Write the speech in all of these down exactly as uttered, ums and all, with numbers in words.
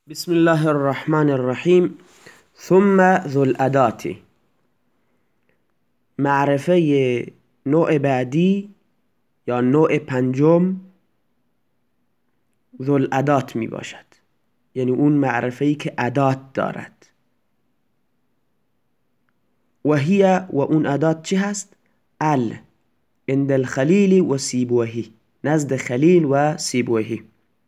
بسم الله الرحمن الرحیم. ثم ذو الادات، معرفه نوع بعدی یا نوع پنجم ذو الادات می باشد، یعنی اون معرفه‌ای که ادات دارد. و هی، و اون ادات چی هست؟ ال عند الخلیل و سیبویه، نزد خلیل و سیبویه.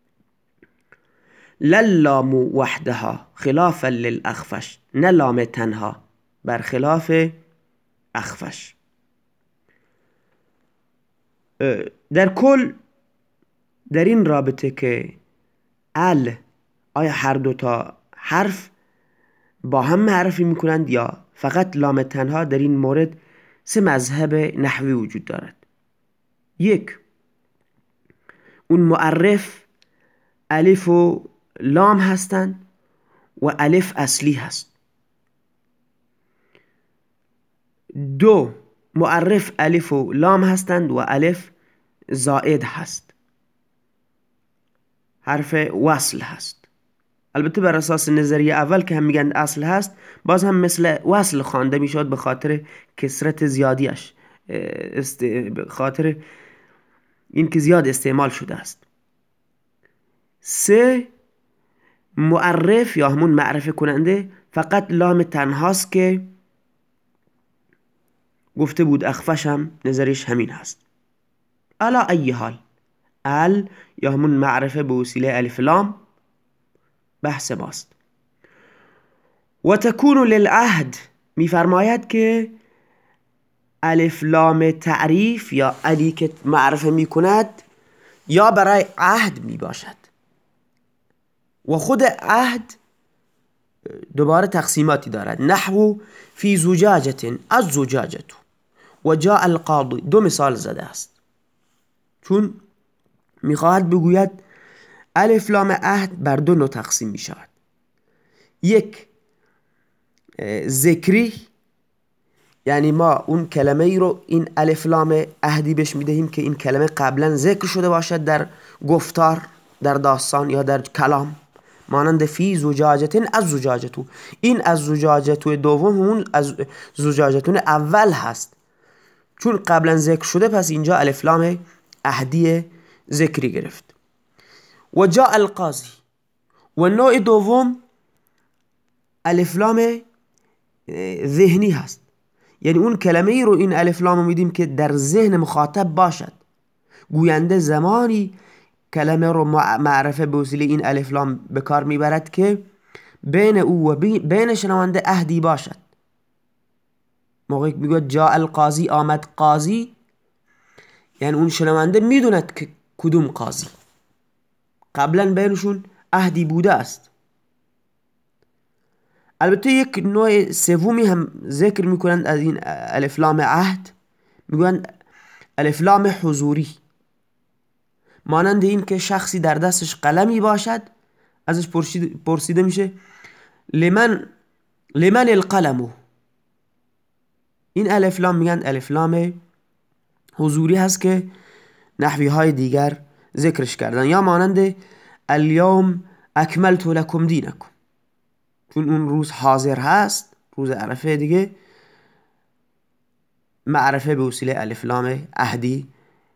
للام وحدها خلافا للاخفش، نه لام تنها، برخلاف اخفش. در کل در این رابطه که ال آیا هر دوتا حرف با هم معرفی میکنند یا فقط لام تنها، در این مورد سه مذهب نحوی وجود دارد. یک، اون معرف الف و لام هستند و الف اصلی هست. دو، معرف الف و لام هستند و الف زائد هست، حرف وصل هست. البته بر اساس نظریه اول که هم میگن اصل هست، باز هم مثل وصل خوانده میشد به خاطر کثرت زیادیش، است... به خاطر این که زیاد استعمال شده است. سه، معرف یا همون معرفه کننده فقط لام تنهاست که گفته بود اخفش هم نظرش همین هست. علا ای حال، ال یا همون معرفه به وسیله الف لام بحث ماست. و تکون للعهد، میفرماید که الف لام تعریف یا علی که معرفه میکند یا برای عهد میباشد. و خود عهد دوباره تقسیماتی دارد. نحو فی زجاجة از زجاجة و جاء القاضی، دو مثال زده است، چون میخواهد بگوید الف لام عهد بر دو نوع تقسیم میشود. یک، ذکری، یعنی ما اون کلمه ای رو این الف لام عهدی بهش میدهیم که این کلمه قبلا ذکر شده باشد در گفتار، در داستان یا در کلام، مانند فی زجاجة از زجاجة. این از زجاجة دوم اون از زجاجة اول هست، چون قبلا ذکر شده، پس اینجا الف لام عهدی ذکری گرفت. و جاء القاضی، و نوع دوم الف لام ذهنی هست، یعنی اون کلمه ای رو این الف لام میدیم که در ذهن مخاطب باشد. گوینده زمانی کلمه رو معرفه به وسیله این الف لام به کار میبرد که بین او و بین شنونده عهدی باشد. موقعی که میگه جاء القاضی، آمد قاضی، یعنی اون شنونده میدوند که کدوم قاضی، قبلا بینشون عهدی بوده است. البته یک نوع سومی هم ذکر میکنند از این الف لام عهد، میگویند الف لام حضوری، مانند این که شخصی در دستش قلمی باشد، ازش پرسیده میشه لمن لمن القلم، این الف لام میگن الف لام حضوری هست که نحوی های دیگر ذکرش کردن. یا مانند الیوم اکملت لکم دینکم، چون اون روز حاضر هست، روز عرفه دیگه، معرفه به وسیله الف لام عهدی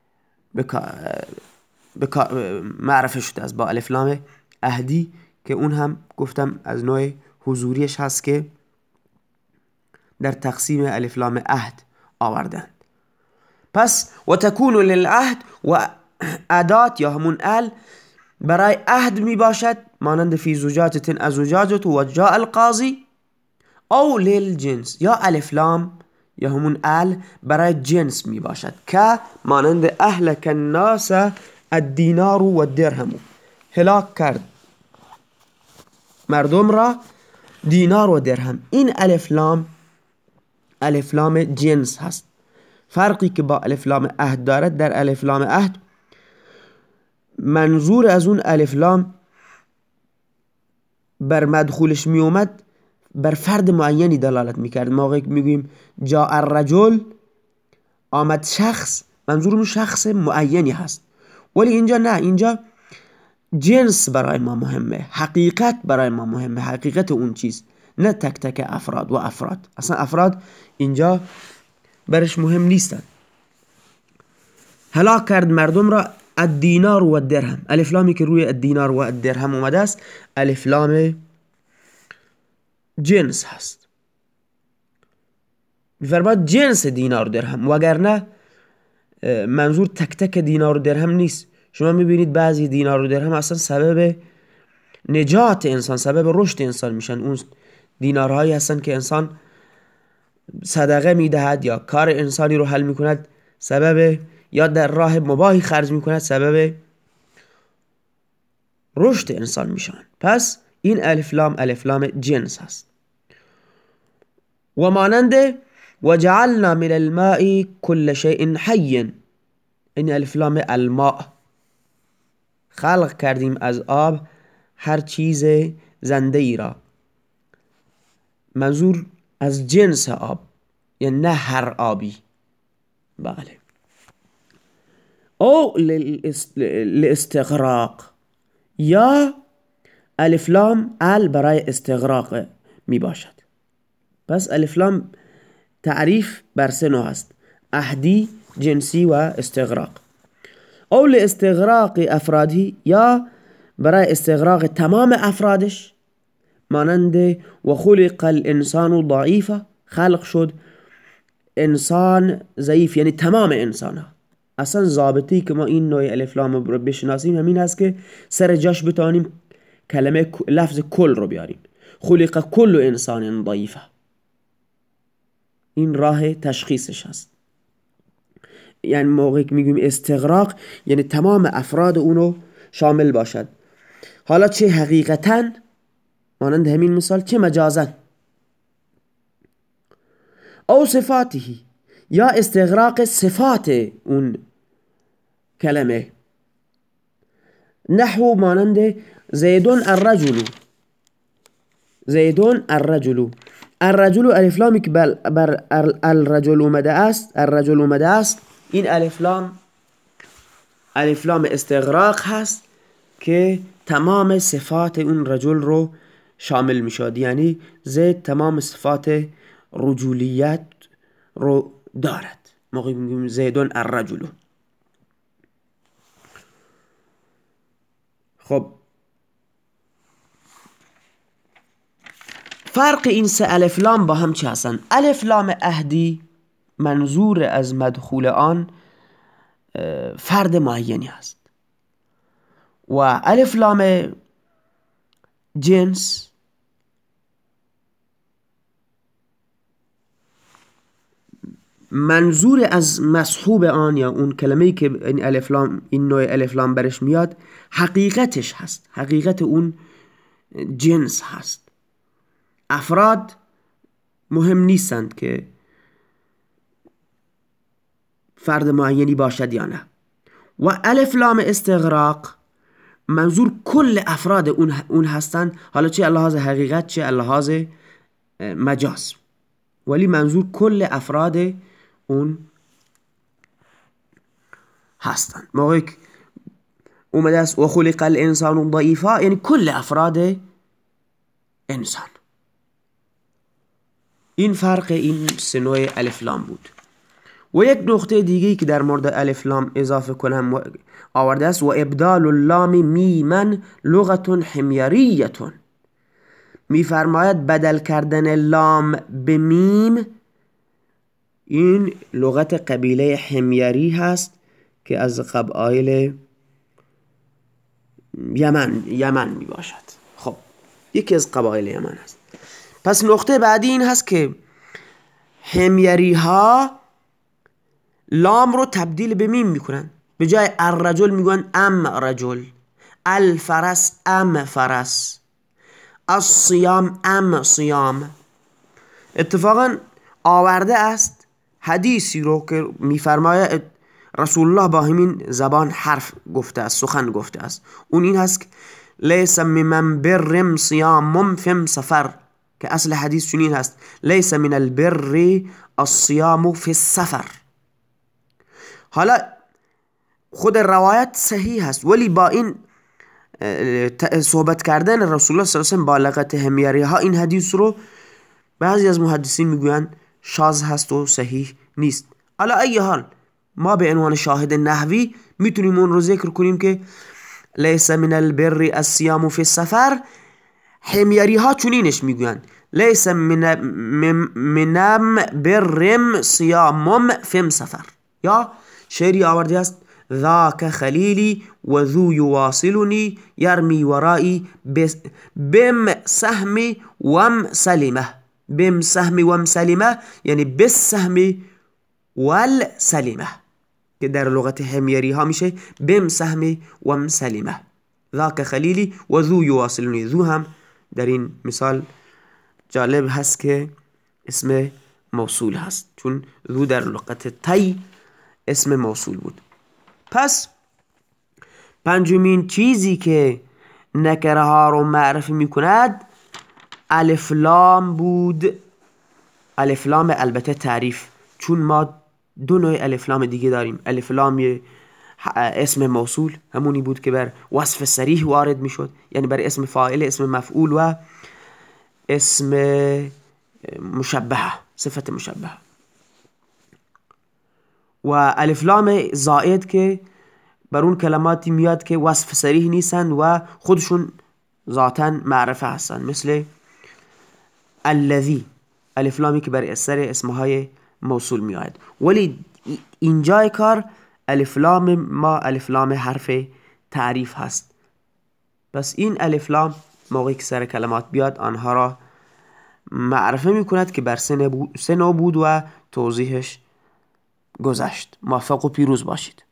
بکا... معرفه شده است با الف لام عهدی، که اون هم گفتم از نوع حضوریش هست که در تقسیم الف لام عهد آوردند. پس و تکون للعهد، و ادات یا همون ال برای عهد می باشد، مانند فی زجاجة از زجاجة و جاء القاضی. او للجنس، یا الف لام یا همون ال برای جنس می باشد، که مانند اهلک الناس الدینار و الدرهم، هلاک کرد مردم را دینار و درهم. این الف لام الف لام جنس هست. فرقی که با الف لام عهد دارد، در الف لام عهد منظور از اون الف لام بر مدخولش می اومد بر فرد معینی دلالت میکرد. موقعی که میگوییم جاء الرجل، آمد شخص، منظور اون شخص معینی هست. ولی اینجا نه، اینجا جنس برای ما مهمه، حقیقت برای ما مهمه، حقیقت اون چیز، نه تک تک افراد و افراد. اصلا افراد اینجا برش مهم نیستن. هلاک کرد مردم را الدینار و الدرهم. الف لامی که روی الدینار و الدرهم اومده است الف لام جنس هست، میفرماد جنس دینار و درهم، وگرنه منظور تک تک دینار و درهم نیست. شما میبینید بعضی دینار و درهم اصلا سبب نجات انسان، سبب رشد انسان میشن. اون دینارهایی هستن که انسان صدقه میدهد یا کار انسانی رو حل میکند، سبب یا در راه مباهی خرج میکند، سبب رشد انسان میشن. پس این الف لام الف لام جنس هست. و مانند وجعلنا من الماء كل شيء حي، این الف لام الماء، خلق کردیم از آب هر چیز زنده ای را. منظور از جنس آب، یعنی نه هر آبی. بله. او لاستغراق، یا الف لام ال برای استغراق می باشد. پس الف لام تعریف بر سه نوع است: احدی، جنسی و استغراق. او لاستغراق افرادی، یا برای استغراق تمام افرادش، مانند و خلق الانسان ضعیفا، خلق شد انسان ضعیف، یعنی تمام انسان ها. اصلا ضابطی که ما این نوع الف لام رو بشناسیم همین هست که سر جاش بتانیم کلمه لفظ کل رو بیاریم. خلق کل انسان ضعیفا، این راه تشخیصش هست. یعنی موقعی که میگیم استغراق یعنی تمام افراد اونو شامل باشد، حالا چه حقیقتاً مانند همین مثال، چه مجازاً. او صفاته، یا استغراق صفات اون کلمه، نحو مانند زیدون الرجل، زیدون الرجل. الرجل الف لامی که بر الرجل اومده است، الرجل اومده است، این الف لام الف لام استغراق هست که تمام صفات اون رجل رو شامل می شد. یعنی زید تمام صفات رجولیت رو دارد موقعی میگیم زیدون الرجل. خب فرق این سه الف لام با هم چه هستن؟ الف لام اهدی منظور از مدخول آن فرد معینی هست و الف لام جنس منظور از مصحوب آن، یا اون کلمه‌ای که این الف لام، این نوع الف لام برش میاد، حقیقتش هست، حقیقت اون جنس هست. افراد مهم نیستند که فرد معینی باشد یا نه. و الف لام استغراق منظور کل افراد اون اون هستند، حالا چه لحاظ حقیقت چه لحاظ مجاز، ولی منظور کل افراد اون هستند. موقعی که اومده است و خلق الانسان ضعیفا، یعنی کل افراد انسان. این فرق این سه نوع الف لام بود. و یک نقطه دیگه که در مورد الف لام اضافه کنم آورده است: و ابدال اللام میما لغت حمیریه. میفرماید بدل کردن لام به میم این لغت قبیله حمیری هست که از قبایل یمن یمن می باشد. خب یکی از قبایل یمن هست. پس نقطه بعدی این هست که حمیری ها لام رو تبدیل به میم میکنن. به جای الرجل میگن ام رجل، الفرس ام فرس، الصیام ام صیام. اتفاقا آورده است حدیثی رو که میفرماید رسول الله با همین زبان حرف گفته است، سخن گفته است. اون این هست لیس ممن برم صیام فم سفر، که اصل حدیث چنین هست: لیس من البر الصیام فی السفر. حالا خود روایت صحیح هست، ولی با این صحبت کردن رسول الله صلی الله علیه و با لغت حمیری ها، این حدیث رو بعضی از محدثین میگوین شاذ هست و صحیح نیست. علی ای حال ما به عنوان شاهد نحوی میتونیم اون رو ذکر کنیم که لیس من البر الصیام فی السفر. حمیری ها چونینش میگوین لیس من منم برم صیامم فی سفر. یا شعری آورده است ذاک خلیلی و ذو یواصلنی یرمی ورایی بم سهم وم سلمه. بم سهم وم سلمه یعنی بس سهم ول سلمه، که در لغت حمیری ها میشه بم سهم وم سلمه. ذاک خلیلی و ذو یواصلنی. ذو هم در این مثال جالب هست که اسم موصول هست، چون ذو در لغت تی اسم موصول بود. پس پنجمین چیزی که نکره ها رو معرفی میکند الف لام بود. الف لام البته تعریف، چون ما دو نوع الف لام دیگه داریم. الف لام اسم موصول همونی بود که بر وصف صریح وارد میشد، یعنی بر اسم فاعل، اسم مفعول و اسم مشبهه، صفت مشبهه. و الف لام زائد که بر اون کلماتی میاد که وصف صریح نیستن و خودشون ذاتاً معرفه هستن، مثل الذی، الف لامی که بر اثر اسمهای موصول میاد. ولی اینجای کار الف لام ما الف لام حرف تعریف هست. پس این الف لام موقعی که سر کلمات بیاد آنها را معرفه میکند که بر سه نوع بود و توضیحش گذشت. موفق و پیروز باشید.